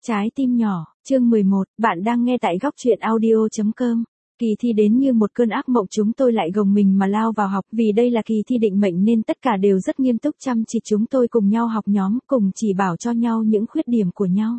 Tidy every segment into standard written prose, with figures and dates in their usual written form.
Trái tim nhỏ, chương 11, bạn đang nghe tại góc truyện audio.com. Kỳ thi đến như một cơn ác mộng, chúng tôi lại gồng mình mà lao vào học, vì đây là kỳ thi định mệnh nên tất cả đều rất nghiêm túc chăm chỉ. Chúng tôi cùng nhau học nhóm, cùng chỉ bảo cho nhau những khuyết điểm của nhau.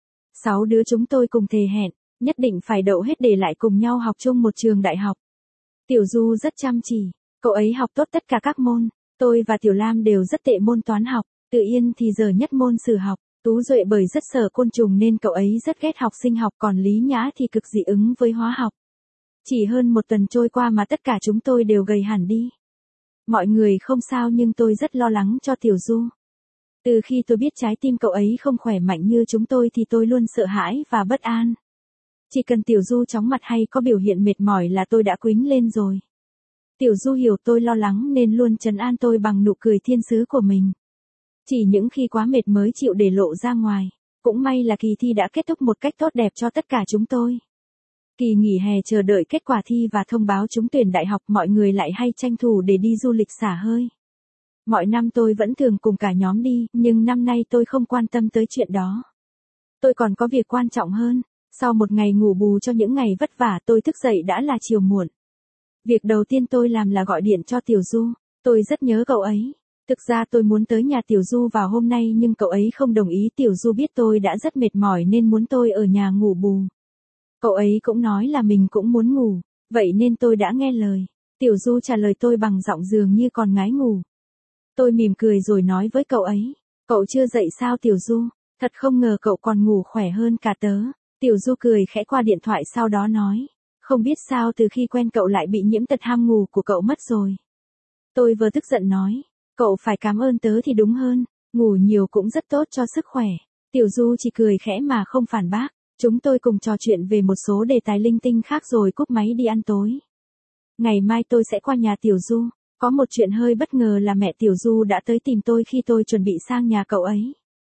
6 đứa chúng tôi cùng thề hẹn, nhất định phải đậu hết để lại cùng nhau học chung một trường đại học. Tiểu Du rất chăm chỉ, cậu ấy học tốt tất cả các môn, tôi và Tiểu Lam đều rất tệ môn toán học, Tự Yên thì dở nhất môn sử học. Tú Duệ bởi rất sợ côn trùng nên cậu ấy rất ghét học sinh học, còn Lý Nhã thì cực dị ứng với hóa học. Chỉ hơn một tuần trôi qua mà tất cả chúng tôi đều gầy hẳn đi. Mọi người không sao nhưng tôi rất lo lắng cho Tiểu Du. Từ khi tôi biết trái tim cậu ấy không khỏe mạnh như chúng tôi thì tôi luôn sợ hãi và bất an. Chỉ cần Tiểu Du chóng mặt hay có biểu hiện mệt mỏi là tôi đã quýnh lên rồi. Tiểu Du hiểu tôi lo lắng nên luôn trấn an tôi bằng nụ cười thiên sứ của mình. Chỉ những khi quá mệt mới chịu để lộ ra ngoài. Cũng may là kỳ thi đã kết thúc một cách tốt đẹp cho tất cả chúng tôi. Kỳ nghỉ hè chờ đợi kết quả thi và thông báo trúng tuyển đại học, mọi người lại hay tranh thủ để đi du lịch xả hơi. Mọi năm tôi vẫn thường cùng cả nhóm đi, nhưng năm nay tôi không quan tâm tới chuyện đó. Tôi còn có việc quan trọng hơn. Sau một ngày ngủ bù cho những ngày vất vả, tôi thức dậy đã là chiều muộn. Việc đầu tiên tôi làm là gọi điện cho Tiểu Du. Tôi rất nhớ cậu ấy. Thực ra tôi muốn tới nhà Tiểu Du vào hôm nay nhưng cậu ấy không đồng ý. Tiểu Du biết tôi đã rất mệt mỏi nên muốn tôi ở nhà ngủ bù. Cậu ấy cũng nói là mình cũng muốn ngủ, vậy nên tôi đã nghe lời. Tiểu Du trả lời tôi bằng giọng dường như còn ngái ngủ. Tôi mỉm cười rồi nói với cậu ấy, cậu chưa dậy sao Tiểu Du? Thật không ngờ cậu còn ngủ khỏe hơn cả tớ. Tiểu Du cười khẽ qua điện thoại sau đó nói, không biết sao từ khi quen cậu lại bị nhiễm tật ham ngủ của cậu mất rồi. Tôi vừa tức giận nói, cậu phải cảm ơn tớ thì đúng hơn, ngủ nhiều cũng rất tốt cho sức khỏe. Tiểu Du chỉ cười khẽ mà không phản bác. Chúng tôi cùng trò chuyện về một số đề tài linh tinh khác rồi cúp máy đi ăn tối. Ngày mai tôi sẽ qua nhà Tiểu Du. Có một chuyện hơi bất ngờ là mẹ Tiểu Du đã tới tìm tôi khi tôi chuẩn bị sang nhà cậu ấy.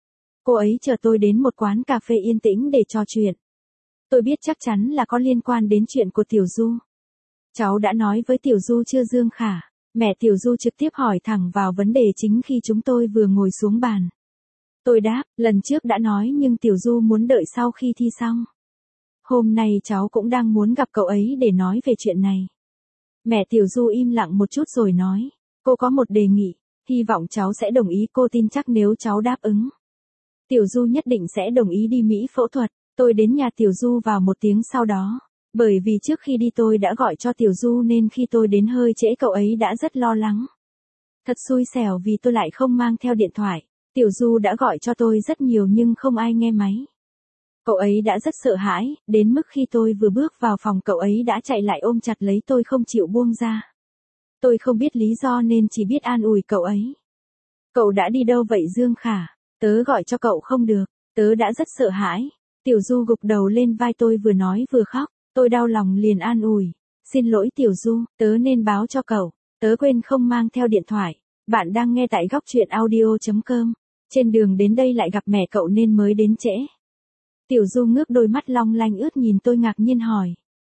Cô ấy chở tôi đến một quán cà phê yên tĩnh để trò chuyện. Tôi biết chắc chắn là có liên quan đến chuyện của Tiểu Du. Cháu đã nói với Tiểu Du chưa Dương Khả? Mẹ Tiểu Du trực tiếp hỏi thẳng vào vấn đề chính khi chúng tôi vừa ngồi xuống bàn. Tôi đáp, lần trước đã nói nhưng Tiểu Du muốn đợi sau khi thi xong. Hôm nay cháu cũng đang muốn gặp cậu ấy để nói về chuyện này. Mẹ Tiểu Du im lặng một chút rồi nói, cô có một đề nghị, hy vọng cháu sẽ đồng ý. Cô tin chắc nếu cháu đáp ứng, Tiểu Du nhất định sẽ đồng ý đi Mỹ phẫu thuật. Tôi đến nhà Tiểu Du vào 1 tiếng sau đó. Bởi vì trước khi đi tôi đã gọi cho Tiểu Du nên khi tôi đến hơi trễ cậu ấy đã rất lo lắng. Thật xui xẻo vì tôi lại không mang theo điện thoại. Tiểu Du đã gọi cho tôi rất nhiều nhưng không ai nghe máy. Cậu ấy đã rất sợ hãi, đến mức khi tôi vừa bước vào phòng cậu ấy đã chạy lại ôm chặt lấy tôi không chịu buông ra. Tôi không biết lý do nên chỉ biết an ủi cậu ấy. Cậu đã đi đâu vậy Dương Khả? Tớ gọi cho cậu không được, tớ đã rất sợ hãi. Tiểu Du gục đầu lên vai tôi vừa nói vừa khóc, tôi đau lòng liền an ủi. Xin lỗi Tiểu Du, tớ nên báo cho cậu, tớ quên không mang theo điện thoại. Bạn đang nghe tại góc truyện audio.com. Trên đường đến đây lại gặp mẹ cậu nên mới đến trễ. Tiểu Du ngước đôi mắt long lanh ướt nhìn tôi ngạc nhiên hỏi.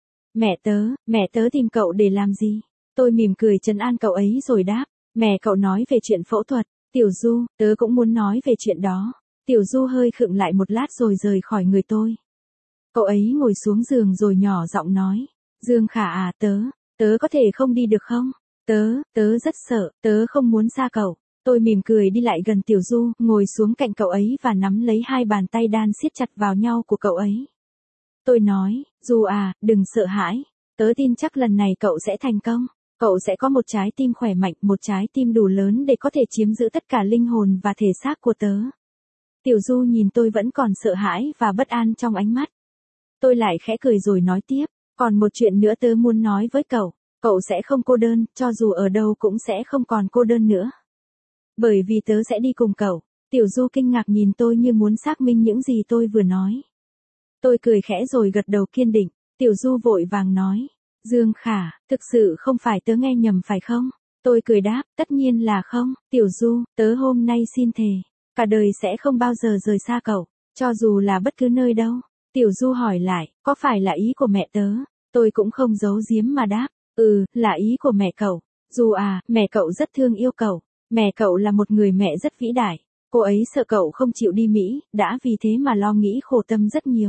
Mẹ tớ tìm cậu để làm gì? Tôi mỉm cười trấn an cậu ấy rồi đáp, mẹ cậu nói về chuyện phẫu thuật. Tiểu Du, tớ cũng muốn nói về chuyện đó. Tiểu Du hơi khựng lại một lát rồi rời khỏi người tôi. Cậu ấy ngồi xuống giường rồi nhỏ giọng nói, Dương Khả à, tớ có thể không đi được không? Tớ rất sợ, tớ không muốn xa cậu. Tôi mỉm cười đi lại gần Tiểu Du, ngồi xuống cạnh cậu ấy và nắm lấy hai bàn tay đan siết chặt vào nhau của cậu ấy. Tôi nói, Du à, đừng sợ hãi. Tớ tin chắc lần này cậu sẽ thành công. Cậu sẽ có một trái tim khỏe mạnh, một trái tim đủ lớn để có thể chiếm giữ tất cả linh hồn và thể xác của tớ. Tiểu Du nhìn tôi vẫn còn sợ hãi và bất an trong ánh mắt. Tôi lại khẽ cười rồi nói tiếp, còn một chuyện nữa tớ muốn nói với cậu. Cậu sẽ không cô đơn, cho dù ở đâu cũng sẽ không còn cô đơn nữa. Bởi vì tớ sẽ đi cùng cậu. Tiểu Du kinh ngạc nhìn tôi như muốn xác minh những gì tôi vừa nói. Tôi cười khẽ rồi gật đầu kiên định. Tiểu Du vội vàng nói, Dương Khả, thực sự không phải tớ nghe nhầm phải không? Tôi cười đáp, tất nhiên là không. Tiểu Du, tớ hôm nay xin thề, cả đời sẽ không bao giờ rời xa cậu, cho dù là bất cứ nơi đâu. Tiểu Du hỏi lại, có phải là ý của mẹ tớ? Tôi cũng không giấu giếm mà đáp, là ý của mẹ cậu. Du à, mẹ cậu rất thương yêu cậu. Mẹ cậu là một người mẹ rất vĩ đại. Cô ấy sợ cậu không chịu đi Mỹ, đã vì thế mà lo nghĩ khổ tâm rất nhiều.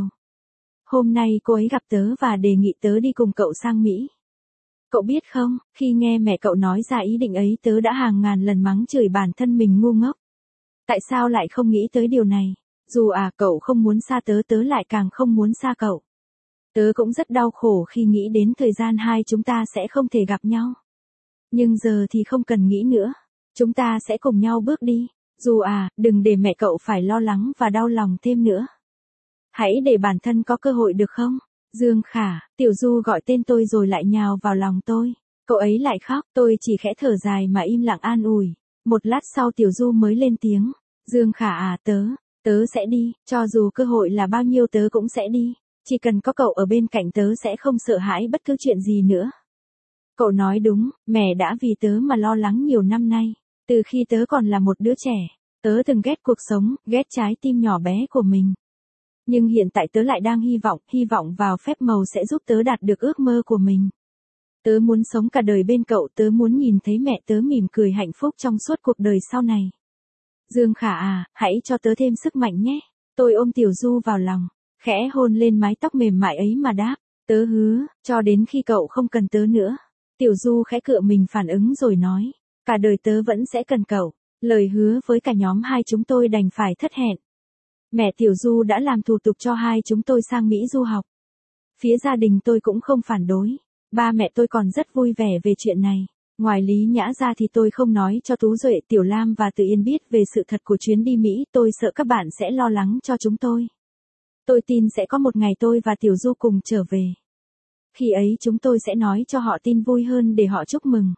Hôm nay cô ấy gặp tớ và đề nghị tớ đi cùng cậu sang Mỹ. Cậu biết không, khi nghe mẹ cậu nói ra ý định ấy tớ đã hàng ngàn lần mắng chửi bản thân mình ngu ngốc. Tại sao lại không nghĩ tới điều này? Dù cậu không muốn xa tớ, tớ lại càng không muốn xa cậu. Tớ cũng rất đau khổ khi nghĩ đến thời gian hai chúng ta sẽ không thể gặp nhau. Nhưng giờ thì không cần nghĩ nữa. Chúng ta sẽ cùng nhau bước đi. Dù đừng để mẹ cậu phải lo lắng và đau lòng thêm nữa. Hãy để bản thân có cơ hội được không? Dương Khả, Tiểu Du gọi tên tôi rồi lại nhào vào lòng tôi. Cậu ấy lại khóc, tôi chỉ khẽ thở dài mà im lặng an ủi. Một lát sau Tiểu Du mới lên tiếng. Dương Khả tớ sẽ đi, cho dù cơ hội là bao nhiêu tớ cũng sẽ đi. Chỉ cần có cậu ở bên cạnh tớ sẽ không sợ hãi bất cứ chuyện gì nữa. Cậu nói đúng, mẹ đã vì tớ mà lo lắng nhiều năm nay. Từ khi tớ còn là một đứa trẻ, tớ từng ghét cuộc sống, ghét trái tim nhỏ bé của mình. Nhưng hiện tại tớ lại đang hy vọng vào phép màu sẽ giúp tớ đạt được ước mơ của mình. Tớ muốn sống cả đời bên cậu, tớ muốn nhìn thấy mẹ tớ mỉm cười hạnh phúc trong suốt cuộc đời sau này. Dương Khả hãy cho tớ thêm sức mạnh nhé. Tôi ôm Tiểu Du vào lòng, khẽ hôn lên mái tóc mềm mại ấy mà đáp, tớ hứa, cho đến khi cậu không cần tớ nữa. Tiểu Du khẽ cựa mình phản ứng rồi nói, cả đời tớ vẫn sẽ cần cậu. Lời hứa với cả nhóm hai chúng tôi đành phải thất hẹn. Mẹ Tiểu Du đã làm thủ tục cho hai chúng tôi sang Mỹ du học. Phía gia đình tôi cũng không phản đối. Ba mẹ tôi còn rất vui vẻ về chuyện này. Ngoài Lý Nhã ra thì tôi không nói cho Tú Duệ, Tiểu Lam và Từ Yên biết về sự thật của chuyến đi Mỹ, tôi sợ các bạn sẽ lo lắng cho chúng tôi. Tôi tin sẽ có một ngày tôi và Tiểu Du cùng trở về. Khi ấy chúng tôi sẽ nói cho họ tin vui hơn để họ chúc mừng.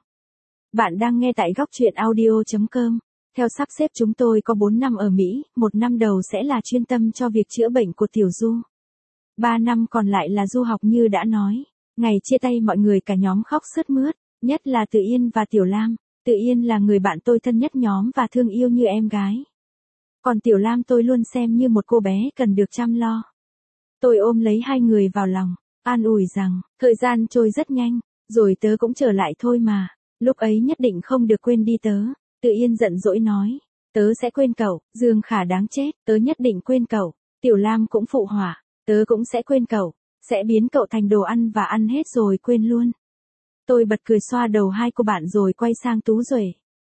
Bạn đang nghe tại góc truyện audio.com. Theo sắp xếp chúng tôi có 4 năm ở Mỹ, 1 năm đầu sẽ là chuyên tâm cho việc chữa bệnh của Tiểu Du. 3 năm còn lại là du học như đã nói. Ngày chia tay mọi người cả nhóm khóc sướt mướt, nhất là Từ Yên và Tiểu Lam. Từ Yên là người bạn tôi thân nhất nhóm và thương yêu như em gái. Còn Tiểu Lam tôi luôn xem như một cô bé cần được chăm lo. Tôi ôm lấy hai người vào lòng, an ủi rằng, thời gian trôi rất nhanh, rồi tớ cũng trở lại thôi mà. Lúc ấy nhất định không được quên đi tớ. Từ Yên giận dỗi nói, tớ sẽ quên cậu. Dương Khả đáng chết, tớ nhất định quên cậu. Tiểu Lam cũng phụ họa, tớ cũng sẽ quên cậu, sẽ biến cậu thành đồ ăn và ăn hết rồi quên luôn. Tôi bật cười xoa đầu hai cô bạn rồi quay sang Tú Duệ.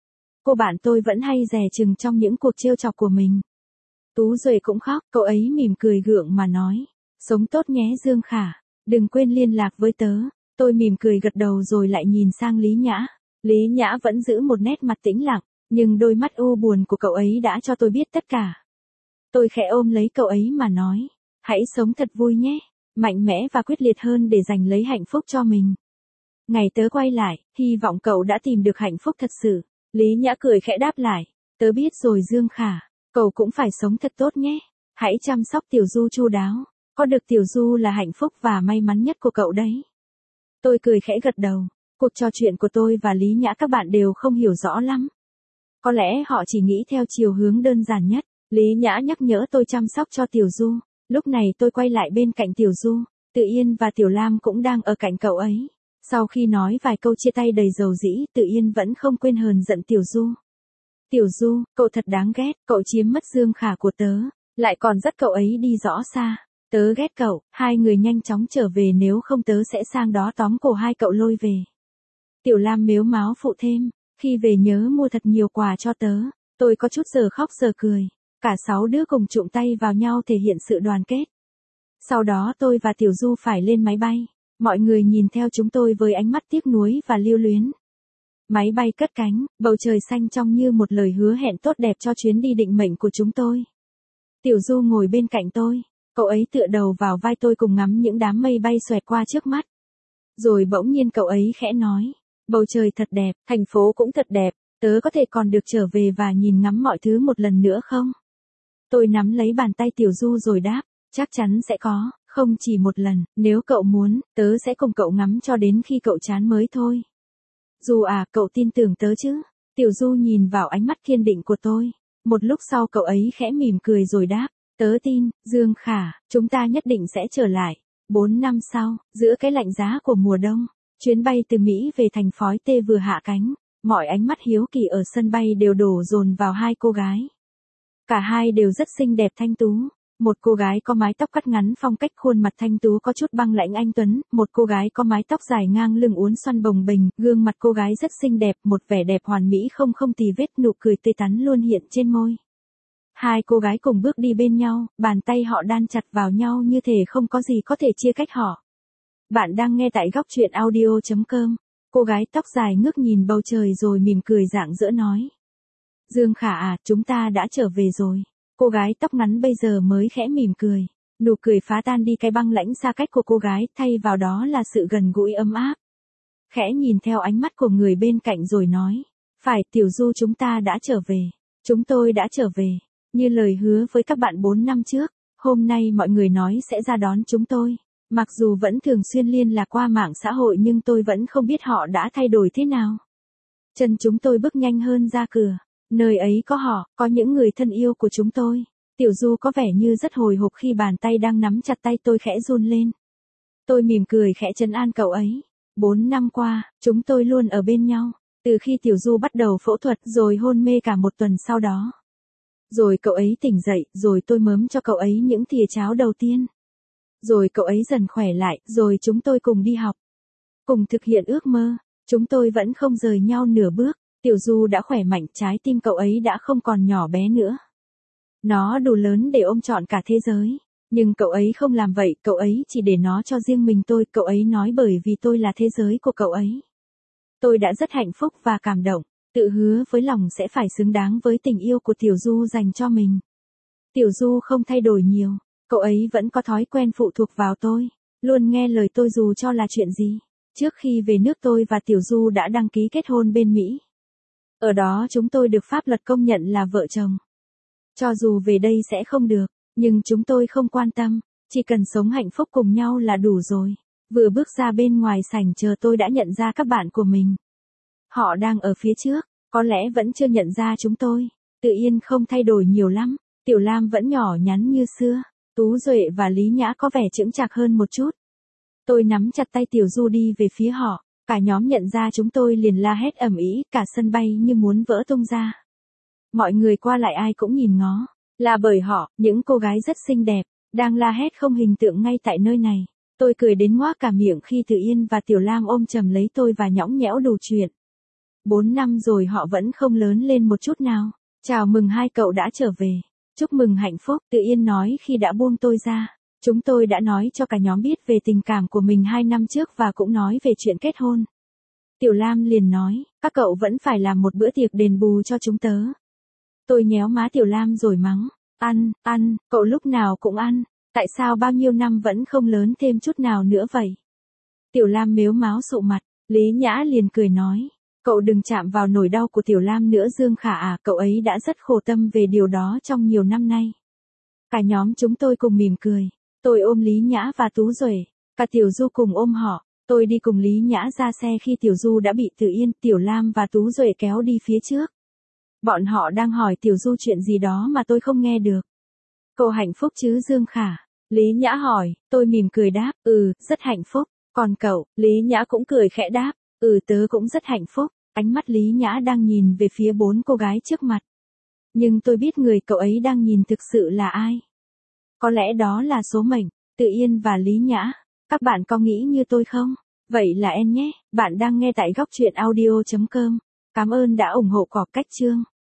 Cô bạn tôi vẫn hay dè chừng trong những cuộc trêu chọc của mình. Tú Duệ cũng khóc, cậu ấy mỉm cười gượng mà nói, sống tốt nhé Dương Khả, đừng quên liên lạc với tớ. Tôi mỉm cười gật đầu rồi lại nhìn sang Lý Nhã. Lý Nhã vẫn giữ một nét mặt tĩnh lặng, nhưng đôi mắt u buồn của cậu ấy đã cho tôi biết tất cả. Tôi khẽ ôm lấy cậu ấy mà nói, hãy sống thật vui nhé, mạnh mẽ và quyết liệt hơn để giành lấy hạnh phúc cho mình. Ngày tớ quay lại, hy vọng cậu đã tìm được hạnh phúc thật sự. Lý Nhã cười khẽ đáp lại, tớ biết rồi Dương Khả, cậu cũng phải sống thật tốt nhé. Hãy chăm sóc Tiểu Du chu đáo, có được Tiểu Du là hạnh phúc và may mắn nhất của cậu đấy. Tôi cười khẽ gật đầu. Cuộc trò chuyện của tôi và Lý Nhã các bạn đều không hiểu rõ lắm. Có lẽ họ chỉ nghĩ theo chiều hướng đơn giản nhất. Lý Nhã nhắc nhở tôi chăm sóc cho Tiểu Du. Lúc này tôi quay lại bên cạnh Tiểu Du. Từ Yên và Tiểu Lam cũng đang ở cạnh cậu ấy. Sau khi nói vài câu chia tay đầy dầu dĩ, Từ Yên vẫn không quên hờn giận Tiểu Du. Tiểu Du, cậu thật đáng ghét, cậu chiếm mất Dương Khả của tớ, lại còn dắt cậu ấy đi rõ xa. Tớ ghét cậu, hai người nhanh chóng trở về nếu không tớ sẽ sang đó tóm cổ hai cậu lôi về. Tiểu Lam mếu máo phụ thêm, khi về nhớ mua thật nhiều quà cho tớ. Tôi có chút giờ khóc giờ cười. Cả 6 đứa cùng chụm tay vào nhau thể hiện sự đoàn kết. Sau đó tôi và Tiểu Du phải lên máy bay. Mọi người nhìn theo chúng tôi với ánh mắt tiếc nuối và lưu luyến. Máy bay cất cánh, bầu trời xanh trong như một lời hứa hẹn tốt đẹp cho chuyến đi định mệnh của chúng tôi. Tiểu Du ngồi bên cạnh tôi. Cậu ấy tựa đầu vào vai tôi cùng ngắm những đám mây bay xoẹt qua trước mắt. Rồi bỗng nhiên cậu ấy khẽ nói. Bầu trời thật đẹp, thành phố cũng thật đẹp, tớ có thể còn được trở về và nhìn ngắm mọi thứ một lần nữa không? Tôi nắm lấy bàn tay Tiểu Du rồi đáp, chắc chắn sẽ có, không chỉ một lần, nếu cậu muốn, tớ sẽ cùng cậu ngắm cho đến khi cậu chán mới thôi. Du cậu tin tưởng tớ chứ? Tiểu Du nhìn vào ánh mắt kiên định của tôi. Một lúc sau cậu ấy khẽ mỉm cười rồi đáp, tớ tin, Dương Khả, chúng ta nhất định sẽ trở lại. 4 năm sau, giữa cái lạnh giá của mùa đông, chuyến bay từ Mỹ về thành Phói Tê vừa hạ cánh, mọi ánh mắt hiếu kỳ ở sân bay đều đổ dồn vào hai cô gái. Cả hai đều rất xinh đẹp thanh tú. Một cô gái có mái tóc cắt ngắn phong cách khuôn mặt thanh tú có chút băng lãnh anh tuấn, một cô gái có mái tóc dài ngang lưng uốn xoăn bồng bềnh, gương mặt cô gái rất xinh đẹp, một vẻ đẹp hoàn mỹ không tì vết, nụ cười tươi tắn luôn hiện trên môi. Hai cô gái cùng bước đi bên nhau, bàn tay họ đan chặt vào nhau như thể không có gì có thể chia cách họ. Bạn đang nghe tại góc truyện audio.com. Cô gái tóc dài ngước nhìn bầu trời rồi mỉm cười rạng rỡ nói. Dương Khả à, chúng ta đã trở về rồi. Cô gái tóc ngắn bây giờ mới khẽ mỉm cười. Nụ cười phá tan đi cái băng lãnh xa cách của cô gái, thay vào đó là sự gần gũi ấm áp. Khẽ nhìn theo ánh mắt của người bên cạnh rồi nói. Phải, Tiểu Du, chúng ta đã trở về. Chúng tôi đã trở về. Như lời hứa với các bạn 4 năm trước, hôm nay mọi người nói sẽ ra đón chúng tôi. Mặc dù vẫn thường xuyên liên lạc qua mạng xã hội nhưng tôi vẫn không biết họ đã thay đổi thế nào. Chân chúng tôi bước nhanh hơn ra cửa. Nơi ấy có họ, có những người thân yêu của chúng tôi. Tiểu Du có vẻ như rất hồi hộp khi bàn tay đang nắm chặt tay tôi khẽ run lên. Tôi mỉm cười khẽ trấn an cậu ấy. 4 năm qua, chúng tôi luôn ở bên nhau. Từ khi Tiểu Du bắt đầu phẫu thuật rồi hôn mê cả một tuần sau đó. Rồi cậu ấy tỉnh dậy, rồi tôi mớm cho cậu ấy những thìa cháo đầu tiên. Rồi cậu ấy dần khỏe lại, rồi chúng tôi cùng đi học. Cùng thực hiện ước mơ, chúng tôi vẫn không rời nhau nửa bước. Tiểu Du đã khỏe mạnh, trái tim cậu ấy đã không còn nhỏ bé nữa. Nó đủ lớn để ôm trọn cả thế giới. Nhưng cậu ấy không làm vậy, cậu ấy chỉ để nó cho riêng mình tôi. Cậu ấy nói bởi vì tôi là thế giới của cậu ấy. Tôi đã rất hạnh phúc và cảm động. Tự hứa với lòng sẽ phải xứng đáng với tình yêu của Tiểu Du dành cho mình. Tiểu Du không thay đổi nhiều. Cậu ấy vẫn có thói quen phụ thuộc vào tôi. Luôn nghe lời tôi dù cho là chuyện gì. Trước khi về nước tôi và Tiểu Du đã đăng ký kết hôn bên Mỹ. Ở đó chúng tôi được pháp luật công nhận là vợ chồng. Cho dù về đây sẽ không được, nhưng chúng tôi không quan tâm. Chỉ cần sống hạnh phúc cùng nhau là đủ rồi. Vừa bước ra bên ngoài sảnh chờ tôi đã nhận ra các bạn của mình. Họ đang ở phía trước, có lẽ vẫn chưa nhận ra chúng tôi. Tự Yên không thay đổi nhiều lắm. Tiểu Lam vẫn nhỏ nhắn như xưa. Tú Duệ và Lý Nhã có vẻ chững chạc hơn một chút. Tôi nắm chặt tay Tiểu Du đi về phía họ. Cả nhóm nhận ra chúng tôi liền la hét ầm ĩ, cả sân bay như muốn vỡ tung ra. Mọi người qua lại ai cũng nhìn ngó. Là bởi họ, những cô gái rất xinh đẹp, đang la hét không hình tượng ngay tại nơi này. Tôi cười đến ngoác cả miệng khi Tự Yên và Tiểu Lam ôm chầm lấy tôi và nhõng nhẽo đủ chuyện. 4 năm rồi họ vẫn không lớn lên một chút nào. Chào mừng hai cậu đã trở về. Chúc mừng hạnh phúc, Tự Yên nói khi đã buông tôi ra. Chúng tôi đã nói cho cả nhóm biết về tình cảm của mình 2 năm trước và cũng nói về chuyện kết hôn. Tiểu Lam liền nói, các cậu vẫn phải làm một bữa tiệc đền bù cho chúng tớ. Tôi nhéo má Tiểu Lam rồi mắng, ăn, cậu lúc nào cũng ăn, tại sao bao nhiêu năm vẫn không lớn thêm chút nào nữa vậy? Tiểu Lam mếu máo sụ mặt, Lý Nhã liền cười nói, cậu đừng chạm vào nỗi đau của Tiểu Lam nữa Dương Khả à, cậu ấy đã rất khổ tâm về điều đó trong nhiều năm nay. Cả nhóm chúng tôi cùng mỉm cười. Tôi ôm Lý Nhã và Tú Duệ, cả Tiểu Du cùng ôm họ. Tôi đi cùng Lý Nhã ra xe khi Tiểu Du đã bị Tự Yên, Tiểu Lam và Tú Duệ kéo đi phía trước. Bọn họ đang hỏi Tiểu Du chuyện gì đó mà tôi không nghe được. Cậu hạnh phúc chứ Dương Khả? Lý Nhã hỏi, tôi mỉm cười đáp, rất hạnh phúc. Còn cậu? Lý Nhã cũng cười khẽ đáp, tớ cũng rất hạnh phúc. Ánh mắt Lý Nhã đang nhìn về phía 4 cô gái trước mặt. Nhưng tôi biết người cậu ấy đang nhìn thực sự là ai. Có lẽ đó là số mệnh, Tự Yên và Lý Nhã. Các bạn có nghĩ như tôi không? Vậy là em nhé, bạn đang nghe tại góc truyện audio.com. Cảm ơn đã ủng hộ cỏ cách chương.